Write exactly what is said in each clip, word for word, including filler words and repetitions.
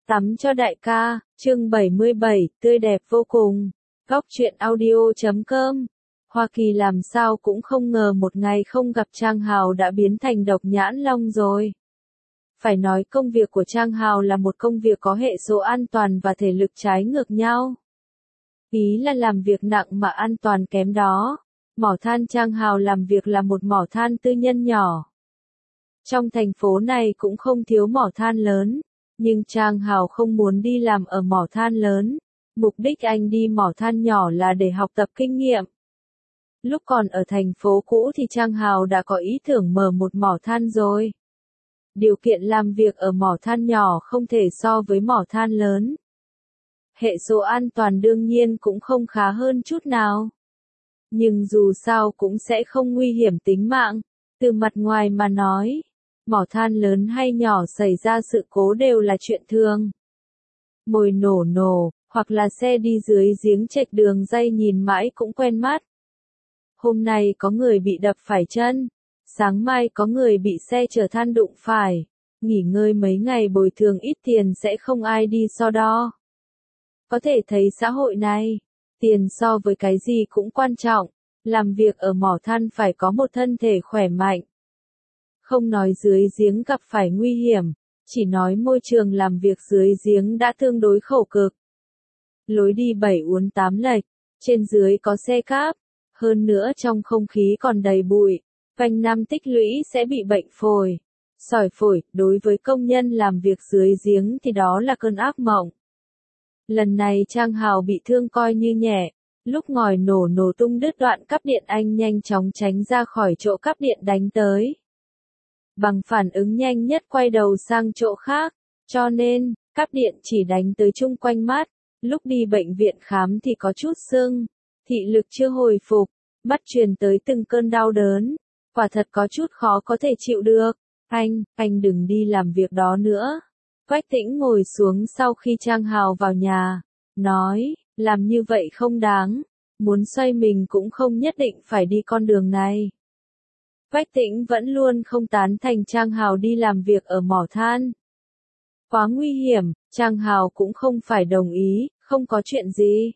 Tắm cho đại ca, chương bảy mươi bảy, tươi đẹp vô cùng. Góc truyện audio chấm com. Hoa Kỳ làm sao cũng không ngờ một ngày không gặp Trang Hào đã biến thành độc nhãn long rồi. Phải nói công việc của Trang Hào là một công việc có hệ số an toàn và thể lực trái ngược nhau. Ý là làm việc nặng mà an toàn kém đó. Mỏ than Trang Hào làm việc là một mỏ than tư nhân nhỏ. Trong thành phố này cũng không thiếu mỏ than lớn. Nhưng Trang Hào không muốn đi làm ở mỏ than lớn, mục đích anh đi mỏ than nhỏ là để học tập kinh nghiệm. Lúc còn ở thành phố cũ thì Trang Hào đã có ý tưởng mở một mỏ than rồi. Điều kiện làm việc ở mỏ than nhỏ không thể so với mỏ than lớn. Hệ số an toàn đương nhiên cũng không khá hơn chút nào. Nhưng dù sao cũng sẽ không nguy hiểm tính mạng, từ mặt ngoài mà nói. Mỏ than lớn hay nhỏ xảy ra sự cố đều là chuyện thường. Mồi nổ nổ, hoặc là xe đi dưới giếng chệch đường ray nhìn mãi cũng quen mắt. Hôm nay có người bị đập phải chân, sáng mai có người bị xe chở than đụng phải, nghỉ ngơi mấy ngày bồi thường ít tiền sẽ không ai đi so đo. Có thể thấy xã hội này, tiền so với cái gì cũng quan trọng, làm việc ở mỏ than phải có một thân thể khỏe mạnh. Không nói dưới giếng gặp phải nguy hiểm, chỉ nói môi trường làm việc dưới giếng đã tương đối khổ cực. Lối đi bảy uốn tám lệch, trên dưới có xe cáp, hơn nữa trong không khí còn đầy bụi, vành năm tích lũy sẽ bị bệnh phổi, sỏi phổi, đối với công nhân làm việc dưới giếng thì đó là cơn ác mộng. Lần này Trang Hào bị thương coi như nhẹ, lúc ngòi nổ nổ tung đứt đoạn cáp điện anh nhanh chóng tránh ra khỏi chỗ cáp điện đánh tới. Bằng phản ứng nhanh nhất quay đầu sang chỗ khác, cho nên, cáp điện chỉ đánh tới chung quanh mắt, lúc đi bệnh viện khám thì có chút sưng, thị lực chưa hồi phục, mắt truyền tới từng cơn đau đớn, quả thật có chút khó có thể chịu được. Anh, anh đừng đi làm việc đó nữa. Quách Tĩnh ngồi xuống sau khi Trang Hào vào nhà, nói, làm như vậy không đáng, muốn xoay mình cũng không nhất định phải đi con đường này. Quách Tĩnh vẫn luôn không tán thành Trang Hào đi làm việc ở mỏ than. Quá nguy hiểm, Trang Hào cũng không phải đồng ý, không có chuyện gì.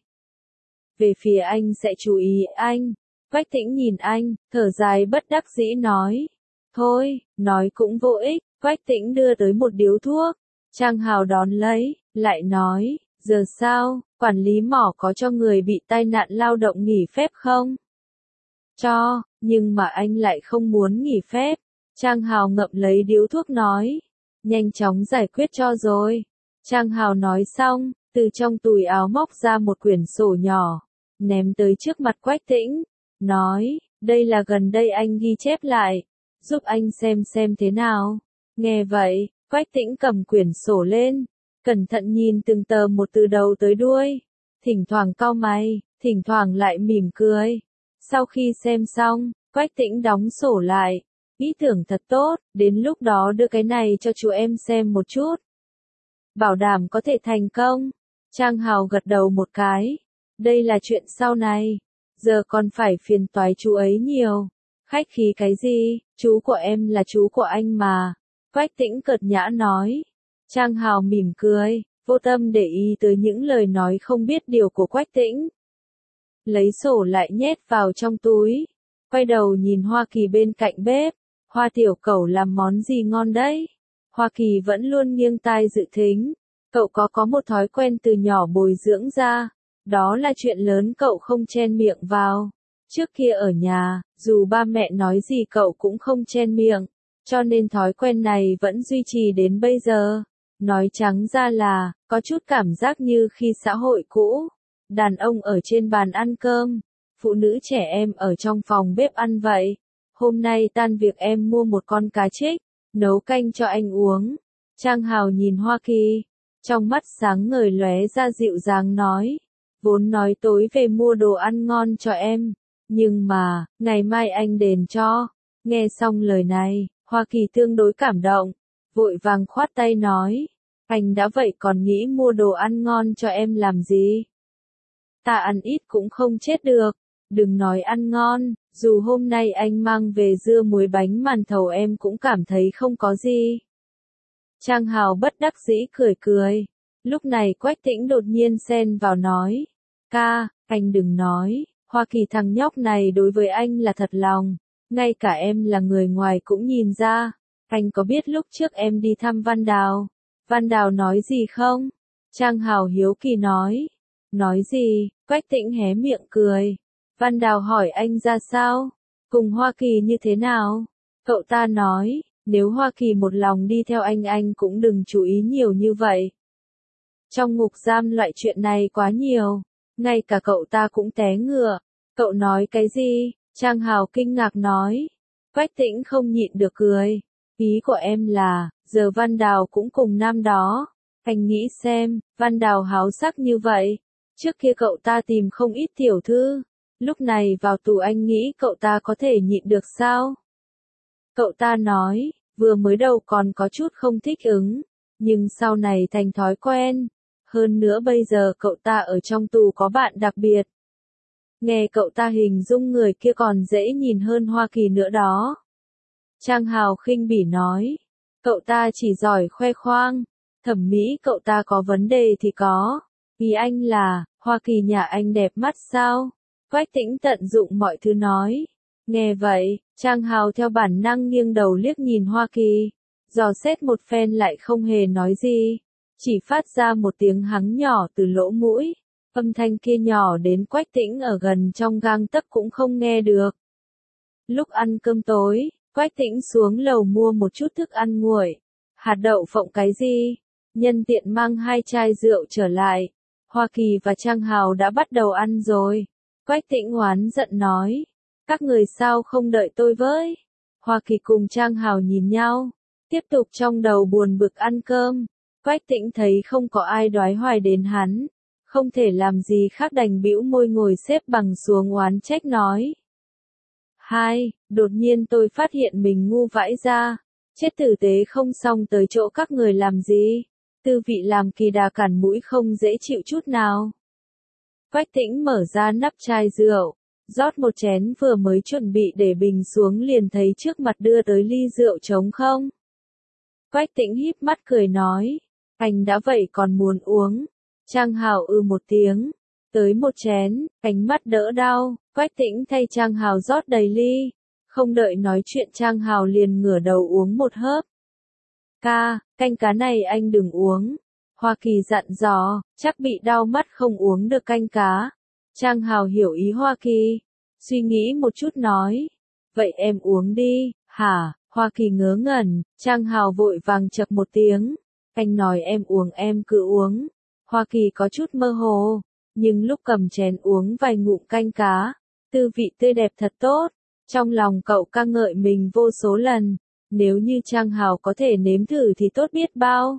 Về phía anh sẽ chú ý anh. Quách Tĩnh nhìn anh, thở dài bất đắc dĩ nói. Thôi, nói cũng vô ích, Quách Tĩnh đưa tới một điếu thuốc. Trang Hào đón lấy, lại nói, giờ sao, quản lý mỏ có cho người bị tai nạn lao động nghỉ phép không? Cho, nhưng mà anh lại không muốn nghỉ phép. Trang Hào ngậm lấy điếu thuốc nói. Nhanh chóng giải quyết cho rồi. Trang Hào nói xong, từ trong túi áo móc ra một quyển sổ nhỏ, ném tới trước mặt Quách Tĩnh. Nói, đây là gần đây anh ghi chép lại, giúp anh xem xem thế nào. Nghe vậy, Quách Tĩnh cầm quyển sổ lên, cẩn thận nhìn từng tờ một từ đầu tới đuôi. Thỉnh thoảng cau mày, thỉnh thoảng lại mỉm cười. Sau khi xem xong, Quách Tĩnh đóng sổ lại. Ý tưởng thật tốt, đến lúc đó đưa cái này cho chú em xem một chút. Bảo đảm có thể thành công. Trang Hào gật đầu một cái. Đây là chuyện sau này. Giờ còn phải phiền toái chú ấy nhiều. Khách khí cái gì, chú của em là chú của anh mà. Quách Tĩnh cợt nhã nói. Trang Hào mỉm cười, vô tâm để ý tới những lời nói không biết điều của Quách Tĩnh. Lấy sổ lại nhét vào trong túi, quay đầu nhìn Hoa Kỳ bên cạnh bếp. Hoa tiểu cẩu làm món gì ngon đấy? Hoa Kỳ vẫn luôn nghiêng tai dự thính. Cậu có có một thói quen từ nhỏ bồi dưỡng ra, đó là chuyện lớn cậu không chen miệng vào. Trước kia ở nhà, dù ba mẹ nói gì cậu cũng không chen miệng, cho nên thói quen này vẫn duy trì đến bây giờ. Nói trắng ra là, có chút cảm giác như khi xã hội cũ. Đàn ông ở trên bàn ăn cơm, phụ nữ trẻ em ở trong phòng bếp ăn vậy. Hôm nay tan việc em mua một con cá trích, nấu canh cho anh uống. Trang Hào nhìn Hoa Kỳ, trong mắt sáng ngời lóe ra dịu dàng nói. Vốn nói tối về mua đồ ăn ngon cho em, nhưng mà, ngày mai anh đền cho. Nghe xong lời này, Hoa Kỳ tương đối cảm động, vội vàng khoát tay nói. Anh đã vậy còn nghĩ mua đồ ăn ngon cho em làm gì? Ta ăn ít cũng không chết được, đừng nói ăn ngon, dù hôm nay anh mang về dưa muối bánh màn thầu em cũng cảm thấy không có gì. Trang Hào bất đắc dĩ cười cười, Lúc này Quách Tĩnh đột nhiên xen vào nói, ca, anh đừng nói, Hoa Kỳ thằng nhóc này đối với anh là thật lòng, ngay cả em là người ngoài cũng nhìn ra, anh có biết lúc trước em đi thăm Văn Đào, Văn Đào nói gì không? Trang Hào hiếu kỳ nói, nói gì? Quách Tĩnh hé miệng cười, Văn Đào hỏi anh ra sao? Cùng Hoa Kỳ như thế nào? Cậu ta nói, nếu Hoa Kỳ một lòng đi theo anh anh cũng đừng chú ý nhiều như vậy. Trong ngục giam loại chuyện này quá nhiều, ngay cả cậu ta cũng té ngựa. Cậu nói cái gì? Trang Hào kinh ngạc nói. Quách Tĩnh không nhịn được cười. Ý của em là, giờ Văn Đào cũng cùng nam đó. Anh nghĩ xem, Văn Đào háo sắc như vậy. Trước kia cậu ta tìm không ít tiểu thư. Lúc này vào tù anh nghĩ cậu ta có thể nhịn được sao? Cậu ta nói, vừa mới đầu còn có chút không thích ứng. Nhưng sau này thành thói quen. Hơn nữa bây giờ cậu ta ở trong tù có bạn đặc biệt. Nghe cậu ta hình dung người kia còn dễ nhìn hơn Hoa Kỳ nữa đó. Trang Hào khinh bỉ nói. Cậu ta chỉ giỏi khoe khoang. Thẩm mỹ cậu ta có vấn đề thì có. Ý anh là, Hoa Kỳ nhà anh đẹp mắt sao? Quách Tĩnh tận dụng mọi thứ nói. Nghe vậy, Trang Hào theo bản năng nghiêng đầu liếc nhìn Hoa Kỳ. Dò xét một phen lại không hề nói gì. Chỉ phát ra một tiếng hắng nhỏ từ lỗ mũi. Âm thanh kia nhỏ đến Quách Tĩnh ở gần trong gang tấc cũng không nghe được. Lúc ăn cơm tối, Quách Tĩnh xuống lầu mua một chút thức ăn nguội. Hạt đậu phộng cái gì? Nhân tiện mang hai chai rượu trở lại. Hoa Kỳ và Trang Hào đã bắt đầu ăn rồi. Quách Tĩnh oán giận nói. Các người sao không đợi tôi với? Hoa Kỳ cùng Trang Hào nhìn nhau. Tiếp tục trong đầu buồn bực ăn cơm. Quách Tĩnh thấy không có ai đoái hoài đến hắn. Không thể làm gì khác đành bĩu môi ngồi xếp bằng xuống oán trách nói. Hai, đột nhiên tôi phát hiện mình ngu vãi ra. Chết tử tế không xong tới chỗ các người làm gì. Tư vị làm kỳ đà cản mũi không dễ chịu chút nào. Quách Tĩnh mở ra nắp chai rượu. Rót một chén vừa mới chuẩn bị để bình xuống liền thấy trước mặt đưa tới ly rượu trống không. Quách Tĩnh híp mắt cười nói. Anh đã vậy còn muốn uống. Trang Hào ư một tiếng. Tới một chén, ánh mắt đỡ đau. Quách Tĩnh thay Trang Hào rót đầy ly. Không đợi nói chuyện Trang Hào liền ngửa đầu uống một hớp. Ca, canh cá này anh đừng uống. Hoa Kỳ dặn dò, chắc bị đau mắt không uống được canh cá. Trang Hào hiểu ý Hoa Kỳ. Suy nghĩ một chút nói. Vậy em uống đi, hả? Hoa Kỳ ngớ ngẩn, Trang Hào vội vàng chập một tiếng. Anh nói em uống em cứ uống. Hoa Kỳ có chút mơ hồ, nhưng lúc cầm chén uống vài ngụm canh cá, tư vị tươi đẹp thật tốt. Trong lòng cậu ca ngợi mình vô số lần, nếu như Trang Hào có thể nếm thử thì tốt biết bao.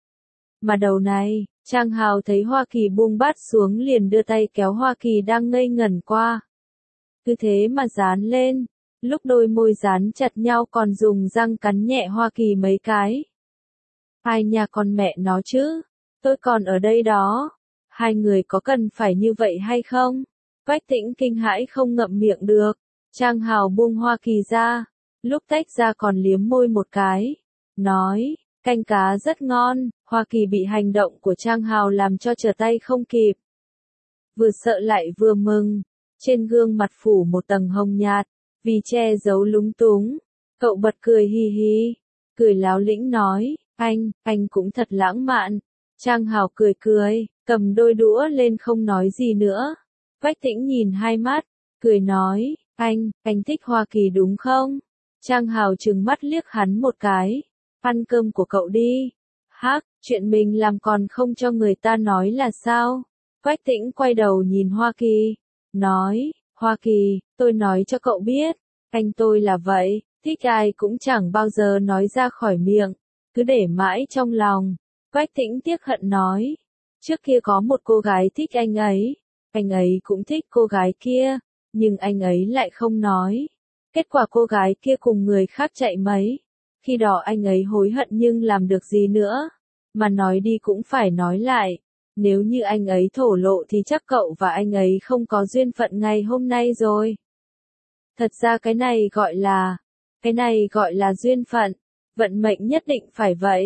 Mà đầu này, Trang Hào thấy Hoa Kỳ buông bát xuống liền đưa tay kéo Hoa Kỳ đang ngây ngẩn qua. Cứ thế mà dán lên, lúc đôi môi dán chặt nhau còn dùng răng cắn nhẹ Hoa Kỳ mấy cái. Hai nhà con mẹ nó chứ, tôi còn ở đây đó, hai người có cần phải như vậy hay không? Quách Tĩnh kinh hãi không ngậm miệng được, Trang Hào buông Hoa Kỳ ra, lúc tách ra còn liếm môi một cái, nói, canh cá rất ngon. Hoa Kỳ bị hành động của Trang Hào làm cho trở tay không kịp. Vừa sợ lại vừa mừng, trên gương mặt phủ một tầng hồng nhạt, vì che giấu lúng túng, cậu bật cười hi hi, cười láo lĩnh nói, anh, anh cũng thật lãng mạn. Trang Hào cười cười, cầm đôi đũa lên không nói gì nữa. Quách Tĩnh nhìn hai mắt, cười nói, anh, anh thích Hoa Kỳ đúng không? Trang Hào trừng mắt liếc hắn một cái, ăn cơm của cậu đi. Hắc, chuyện mình làm còn không cho người ta nói là sao? Quách Tĩnh quay đầu nhìn Hoa Kỳ, nói, Hoa Kỳ, tôi nói cho cậu biết, anh tôi là vậy, thích ai cũng chẳng bao giờ nói ra khỏi miệng, cứ để mãi trong lòng. Quách Tĩnh tiếc hận nói, trước kia có một cô gái thích anh ấy, anh ấy cũng thích cô gái kia, nhưng anh ấy lại không nói. Kết quả cô gái kia cùng người khác chạy mấy. Khi đó anh ấy hối hận nhưng làm được gì nữa, mà nói đi cũng phải nói lại, nếu như anh ấy thổ lộ thì chắc cậu và anh ấy không có duyên phận ngày hôm nay rồi. Thật ra cái này gọi là, cái này gọi là duyên phận, vận mệnh nhất định phải vậy.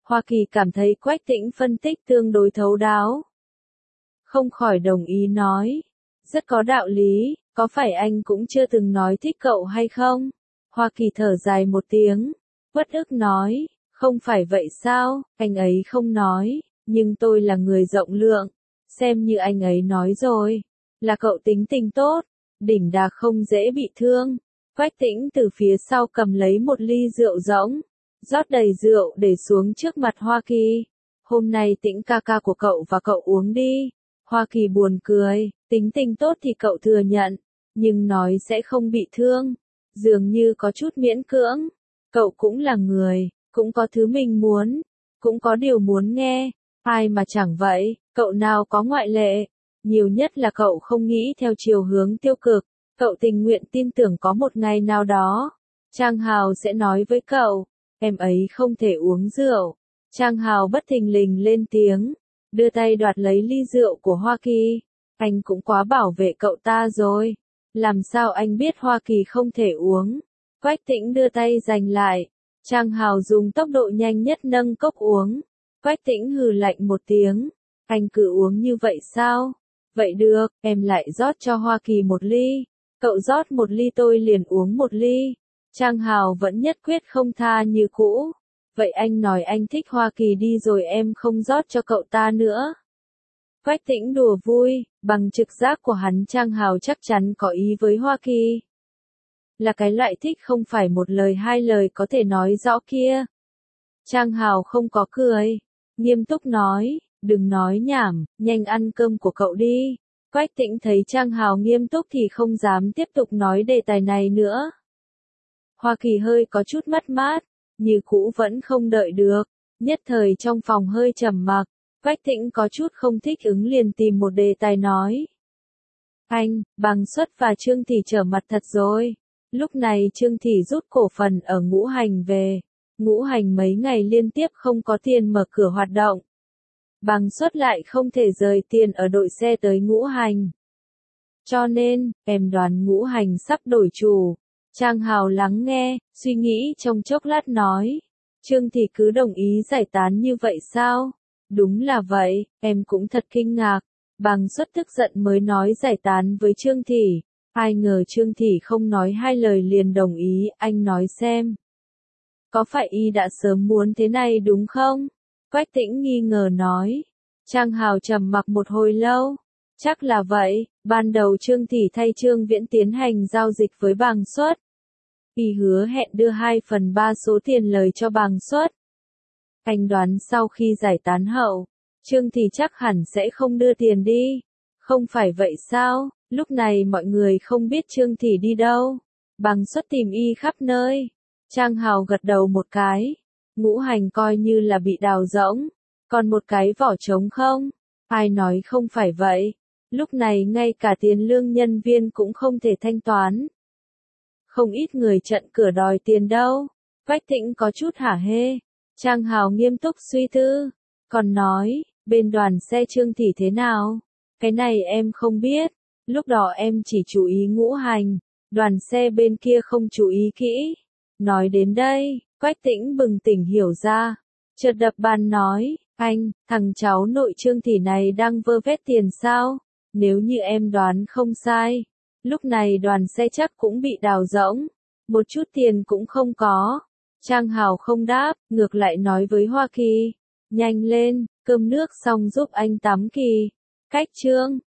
Hoa Kỳ cảm thấy Quách Tĩnh phân tích tương đối thấu đáo. Không khỏi đồng ý nói. Rất có đạo lý, có phải anh cũng chưa từng nói thích cậu hay không? Hoa Kỳ thở dài một tiếng, uất ức nói, không phải vậy sao, anh ấy không nói, nhưng tôi là người rộng lượng, xem như anh ấy nói rồi, là cậu tính tình tốt, đỉnh đạc không dễ bị thương. Quách Tĩnh từ phía sau cầm lấy một ly rượu rỗng, rót đầy rượu để xuống trước mặt Hoa Kỳ. Hôm nay Tĩnh ca ca của cậu và cậu uống đi. Hoa Kỳ buồn cười, tính tình tốt thì cậu thừa nhận, nhưng nói sẽ không bị thương, dường như có chút miễn cưỡng. Cậu cũng là người, cũng có thứ mình muốn, cũng có điều muốn nghe, ai mà chẳng vậy, cậu nào có ngoại lệ, nhiều nhất là cậu không nghĩ theo chiều hướng tiêu cực, cậu tình nguyện tin tưởng có một ngày nào đó, Trang Hào sẽ nói với cậu, em ấy không thể uống rượu. Trang Hào bất thình lình lên tiếng, đưa tay đoạt lấy ly rượu của Hoa Kỳ, anh cũng quá bảo vệ cậu ta rồi, làm sao anh biết Hoa Kỳ không thể uống. Quách Tĩnh đưa tay giành lại, Trang Hào dùng tốc độ nhanh nhất nâng cốc uống. Quách Tĩnh hừ lạnh một tiếng, anh cứ uống như vậy sao? Vậy được, em lại rót cho Hoa Kỳ một ly, cậu rót một ly tôi liền uống một ly. Trang Hào vẫn nhất quyết không tha như cũ. Vậy anh nói anh thích Hoa Kỳ đi rồi em không rót cho cậu ta nữa. Quách Tĩnh đùa vui, bằng trực giác của hắn Trang Hào chắc chắn có ý với Hoa Kỳ. Là cái loại thích không phải một lời hai lời có thể nói rõ kia. Trang Hào không có cười, nghiêm túc nói, đừng nói nhảm, nhanh ăn cơm của cậu đi. Quách Tĩnh thấy Trang Hào nghiêm túc thì không dám tiếp tục nói đề tài này nữa. Hoa Kỳ hơi có chút mất mát, như cũ vẫn không đợi được, nhất thời trong phòng hơi trầm mặc, Quách Tĩnh có chút không thích ứng liền tìm một đề tài nói. Anh, Bằng Xuất và Trương Thị trở mặt thật rồi. Lúc này Trương Thị rút cổ phần ở Ngũ Hành về. Ngũ Hành mấy ngày liên tiếp không có tiền mở cửa hoạt động. Bằng Xuất lại không thể rời tiền ở đội xe tới Ngũ Hành. Cho nên, em đoán Ngũ Hành sắp đổi chủ. Trang Hào lắng nghe, suy nghĩ trong chốc lát nói. Trương Thị cứ đồng ý giải tán như vậy sao? Đúng là vậy, em cũng thật kinh ngạc. Bằng Xuất tức giận mới nói giải tán với Trương Thị. Ai ngờ Trương Thị không nói hai lời liền đồng ý, anh nói xem. Có phải y đã sớm muốn thế này đúng không? Quách Tĩnh nghi ngờ nói. Trang Hào trầm mặc một hồi lâu. Chắc là vậy, ban đầu Trương Thị thay Trương Viễn tiến hành giao dịch với Bằng Xuất. Y hứa hẹn đưa hai phần ba số tiền lời cho Bằng Xuất. Anh đoán sau khi giải tán hậu, Trương Thị chắc hẳn sẽ không đưa tiền đi. Không phải vậy sao? Lúc này mọi người không biết Trương Thị đi đâu. Bằng Xuất tìm y khắp nơi. Trang Hào gật đầu một cái. Ngũ Hành coi như là bị đào rỗng. Còn một cái vỏ trống không? Ai nói không phải vậy? Lúc này ngay cả tiền lương nhân viên cũng không thể thanh toán. Không ít người chặn cửa đòi tiền đâu. Quách Tĩnh có chút hả hê. Trang Hào nghiêm túc suy tư. Còn nói, bên đoàn xe Trương Thị thế nào? Cái này em không biết. Lúc đó em chỉ chú ý Ngũ Hành. Đoàn xe bên kia không chú ý kỹ. Nói đến đây, Quách Tĩnh bừng tỉnh hiểu ra. Chợt đập bàn nói, anh, thằng cháu nội Trương Thị này đang vơ vét tiền sao? Nếu như em đoán không sai. Lúc này đoàn xe chắc cũng bị đào rỗng. Một chút tiền cũng không có. Trang Hào không đáp, ngược lại nói với Hoa Kỳ. Nhanh lên, cơm nước xong giúp anh tắm Kỳ. Cách Trương,